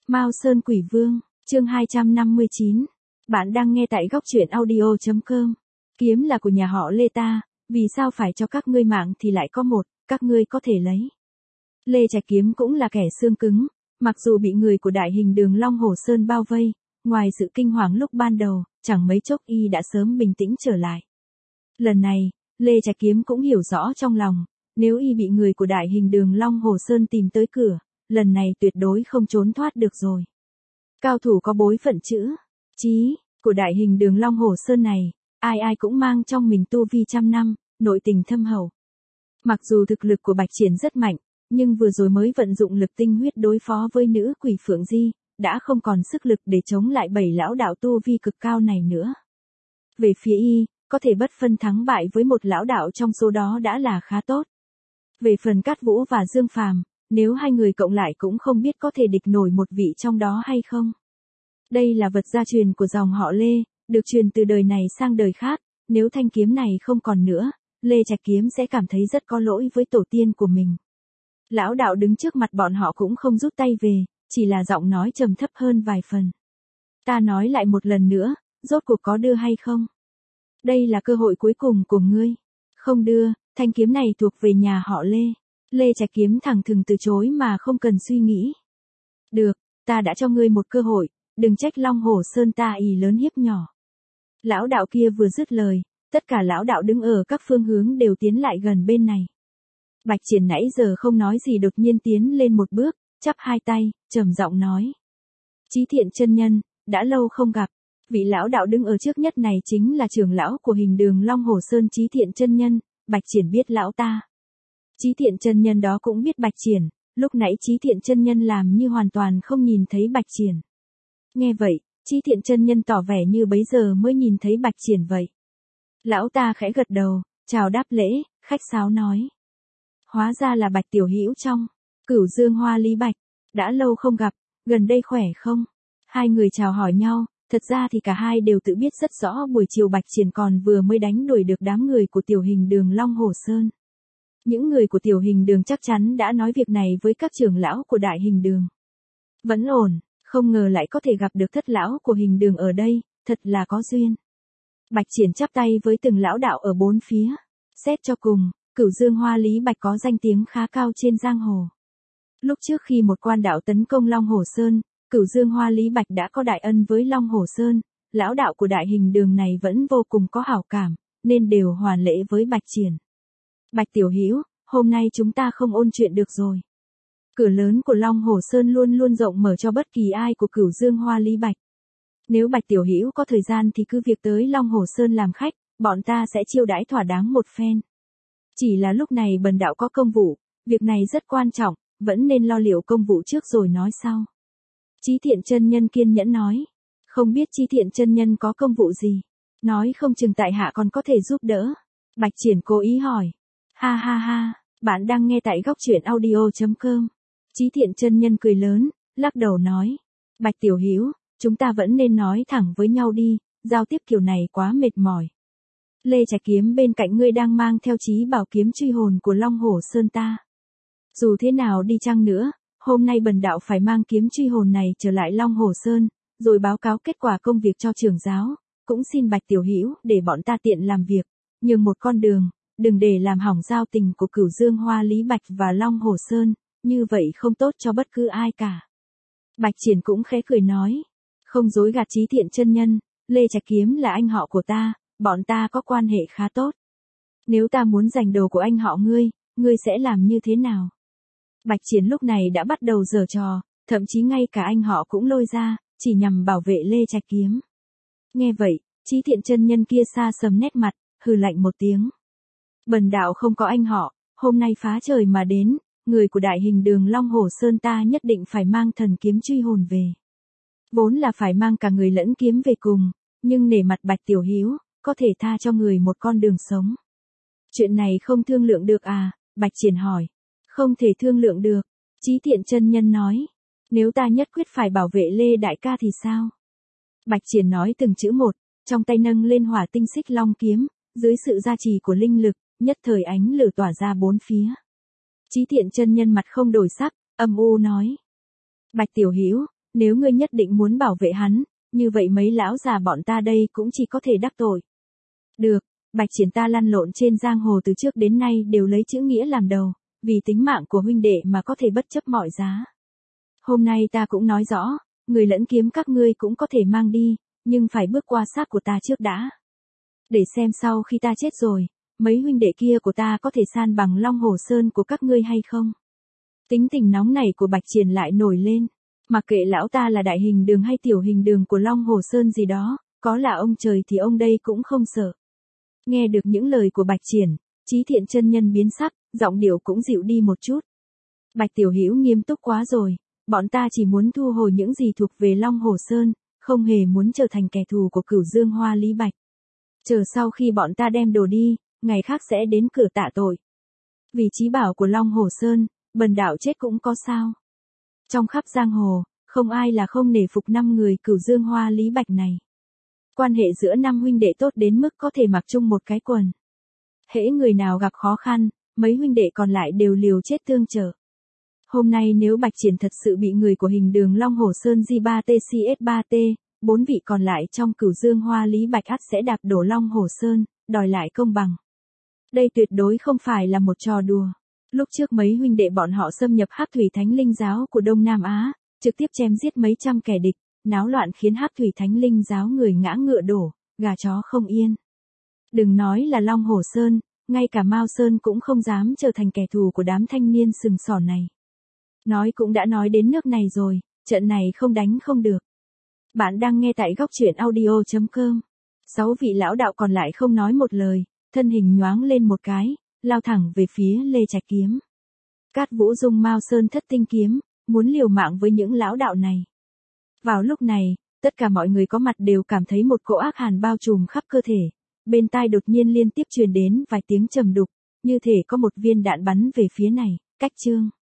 Mao Sơn Quỷ Vương, chương 259. Bạn đang nghe tại góc truyện audio.com. Kiếm là của nhà họ Lê ta, vì sao phải cho các ngươi mạng thì lại có một, các ngươi có thể lấy. Lê Trạch Kiếm cũng là kẻ xương cứng, mặc dù bị người của Đại Hình Đường Long Hồ Sơn bao vây, ngoài sự kinh hoàng lúc ban đầu, chẳng mấy chốc y đã sớm bình tĩnh trở lại. Lần này, Lê Trạch Kiếm cũng hiểu rõ trong lòng, nếu y bị người của Đại Hình Đường Long Hồ Sơn tìm tới cửa, lần này tuyệt đối không trốn thoát được rồi. Cao thủ có bối phận chữ, chí, của Đại Hình Đường Long Hồ Sơn này, ai ai cũng mang trong mình tu vi trăm năm, nội tình thâm hậu. Mặc dù thực lực của Bạch Triển rất mạnh, nhưng vừa rồi mới vận dụng lực tinh huyết đối phó với nữ quỷ Phượng Di, đã không còn sức lực để chống lại 7 lão đạo tu vi cực cao này nữa. Về phía y, có thể bất phân thắng bại với một lão đạo trong số đó đã là khá tốt. Về phần Cát Vũ và Dương Phàm, nếu hai người cộng lại cũng không biết có thể địch nổi một vị trong đó hay không. Đây là vật gia truyền của dòng họ Lê, được truyền từ đời này sang đời khác, nếu thanh kiếm này không còn nữa, Lê Trạch Kiếm sẽ cảm thấy rất có lỗi với tổ tiên của mình. Lão đạo đứng trước mặt bọn họ cũng không rút tay về, chỉ là giọng nói trầm thấp hơn vài phần. Ta nói lại một lần nữa, rốt cuộc có đưa hay không? Đây là cơ hội cuối cùng của ngươi. Không đưa, thanh kiếm này thuộc về nhà họ Lê. Lê Trạch Kiếm thẳng thừng từ chối mà không cần suy nghĩ. Được, ta đã cho ngươi một cơ hội, đừng trách Long Hồ Sơn ta ỷ lớn hiếp nhỏ. Lão đạo kia vừa dứt lời, tất cả lão đạo đứng ở các phương hướng đều tiến lại gần bên này. Bạch Triển nãy giờ không nói gì đột nhiên tiến lên một bước, chắp hai tay, trầm giọng nói. Chí Thiện chân nhân, đã lâu không gặp. Vị lão đạo đứng ở trước nhất này chính là trưởng lão của Hình Đường Long Hồ Sơn Chí Thiện chân nhân. Bạch Triển biết lão ta. Chí Thiện chân nhân đó cũng biết Bạch Triển, lúc nãy Chí Thiện chân nhân làm như hoàn toàn không nhìn thấy Bạch Triển. Nghe vậy, Chí Thiện chân nhân tỏ vẻ như bấy giờ mới nhìn thấy Bạch Triển vậy. Lão ta khẽ gật đầu, chào đáp lễ, khách sáo nói. Hóa ra là Bạch tiểu hữu trong Cửu Dương Hoa Lý Bạch, đã lâu không gặp, gần đây khỏe không? Hai người chào hỏi nhau, thật ra thì cả hai đều tự biết rất rõ buổi chiều Bạch Triển còn vừa mới đánh đuổi được đám người của Tiểu Hình Đường Long Hồ Sơn. Những người của Tiểu Hình Đường chắc chắn đã nói việc này với các trưởng lão của Đại Hình Đường. Vẫn ổn, không ngờ lại có thể gặp được thất lão của Hình Đường ở đây, thật là có duyên. Bạch Triển chắp tay với từng lão đạo ở bốn phía. Xét cho cùng, Cửu Dương Hoa Lý Bạch có danh tiếng khá cao trên giang hồ. Lúc trước khi một quan đạo tấn công Long Hồ Sơn, Cửu Dương Hoa Lý Bạch đã có đại ân với Long Hồ Sơn, lão đạo của Đại Hình Đường này vẫn vô cùng có hảo cảm, nên đều hoàn lễ với Bạch Triển. Bạch tiểu hữu, hôm nay chúng ta không ôn chuyện được rồi. Cửa lớn của Long Hồ Sơn luôn luôn rộng mở cho bất kỳ ai của Cửu Dương Hoa Lý Bạch. Nếu Bạch tiểu hữu có thời gian thì cứ việc tới Long Hồ Sơn làm khách, bọn ta sẽ chiêu đãi thỏa đáng một phen. Chỉ là lúc này bần đạo có công vụ, việc này rất quan trọng, vẫn nên lo liệu công vụ trước rồi nói sau. Chí Thiện chân nhân kiên nhẫn nói. Không biết Chí Thiện chân nhân có công vụ gì? Nói không chừng tại hạ còn có thể giúp đỡ. Bạch Triển cố ý hỏi. Ha ha ha, bạn đang nghe tại góc truyện audio.com. Chí Thiện chân nhân cười lớn, lắc đầu nói. Bạch tiểu hữu, chúng ta vẫn nên nói thẳng với nhau đi, giao tiếp kiểu này quá mệt mỏi. Lê Trạch Kiếm bên cạnh ngươi đang mang theo chí bảo kiếm truy hồn của Long Hồ Sơn ta. Dù thế nào đi chăng nữa, hôm nay bần đạo phải mang kiếm truy hồn này trở lại Long Hồ Sơn, rồi báo cáo kết quả công việc cho trưởng giáo, cũng xin Bạch tiểu hữu để bọn ta tiện làm việc, nhường một con đường, đừng để làm hỏng giao tình của Cửu Dương Hoa Lý Bạch và Long Hồ Sơn, như vậy không tốt cho bất cứ ai cả. Bạch Triển cũng khẽ cười nói, không dối gạt Chí Thiện chân nhân, Lê Trạch Kiếm là anh họ của ta, bọn ta có quan hệ khá tốt. Nếu ta muốn giành đồ của anh họ ngươi sẽ làm như thế nào? Bạch Triển lúc này đã bắt đầu giở trò, thậm chí ngay cả anh họ cũng lôi ra, chỉ nhằm bảo vệ Lê Trạch Kiếm. Nghe vậy, Chí Thiện chân nhân kia xa sầm nét mặt, hừ lạnh một tiếng. Bần đạo không có anh họ, hôm nay phá trời mà đến, người của Đại Hình Đường Long Hồ Sơn ta nhất định phải mang thần kiếm truy hồn về. Vốn là phải mang cả người lẫn kiếm về cùng, nhưng nể mặt Bạch tiểu hữu, có thể tha cho người một con đường sống. Chuyện này không thương lượng được à? Bạch Triển hỏi. Không thể thương lượng được. Chí Thiện chân nhân nói. Nếu ta nhất quyết phải bảo vệ Lê đại ca thì sao? Bạch Triển nói từng chữ một, trong tay nâng lên hỏa tinh xích long kiếm, dưới sự gia trì của linh lực, nhất thời ánh lửa tỏa ra bốn phía. Chí Thiện chân nhân mặt không đổi sắc, âm u nói. Bạch tiểu hữu, nếu ngươi nhất định muốn bảo vệ hắn, như vậy mấy lão già bọn ta đây cũng chỉ có thể đắc tội. Được, Bạch Triển ta lăn lộn trên giang hồ từ trước đến nay đều lấy chữ nghĩa làm đầu, vì tính mạng của huynh đệ mà có thể bất chấp mọi giá. Hôm nay ta cũng nói rõ, người lẫn kiếm các ngươi cũng có thể mang đi, nhưng phải bước qua xác của ta trước đã. Để xem sau khi ta chết rồi, mấy huynh đệ kia của ta có thể san bằng Long Hồ Sơn của các ngươi hay không. Tính tình nóng này của Bạch Triển lại nổi lên. Mặc kệ lão ta là đại hình đường hay tiểu hình đường của Long Hồ Sơn gì đó, có là ông trời thì ông đây cũng không sợ. Nghe được những lời của Bạch Triển, Chí Thiện chân nhân biến sắc, giọng điệu cũng dịu đi một chút. Bạch Tiểu Hữu nghiêm túc quá rồi, bọn ta chỉ muốn thu hồi những gì thuộc về Long Hồ Sơn, không hề muốn trở thành kẻ thù của Cửu Dương Hoa Lý Bạch. Chờ sau khi bọn ta đem đồ đi, ngày khác sẽ đến cửa tạ tội. Vì chí bảo của Long Hồ Sơn, bần đạo chết cũng có sao. Trong khắp giang hồ, không ai là không nể phục 5 người Cửu Dương Hoa Lý Bạch này. Quan hệ giữa 5 huynh đệ tốt đến mức có thể mặc chung một cái quần. Hễ người nào gặp khó khăn, mấy huynh đệ còn lại đều liều chết tương trợ. Hôm nay nếu Bạch Triển thật sự bị người của hình đường Long Hồ Sơn G3TCS3T, 4 vị còn lại trong Cửu Dương Hoa Lý Bạch ắt sẽ đạp đổ Long Hồ Sơn, đòi lại công bằng. Đây tuyệt đối không phải là một trò đùa. Lúc trước mấy huynh đệ bọn họ xâm nhập Hắc Thủy Thánh Linh giáo của Đông Nam Á, trực tiếp chém giết mấy trăm kẻ địch, náo loạn khiến Hắc Thủy Thánh Linh giáo người ngã ngựa đổ, gà chó không yên. Đừng nói là Long Hồ Sơn, ngay cả Mao Sơn cũng không dám trở thành kẻ thù của đám thanh niên sừng sỏ này. Nói cũng đã nói đến nước này rồi, trận này không đánh không được. Bạn đang nghe tại góc truyện audio.com. 6 vị lão đạo còn lại không nói một lời, thân hình nhoáng lên một cái, lao thẳng về phía Lê Trạch Kiếm. Cát Vũ Dung Mao Sơn Thất Tinh Kiếm, muốn liều mạng với những lão đạo này. Vào lúc này, tất cả mọi người có mặt đều cảm thấy một cỗ ác hàn bao trùm khắp cơ thể. Bên tai đột nhiên liên tiếp truyền đến vài tiếng trầm đục, như thể có một viên đạn bắn về phía này, cách Trương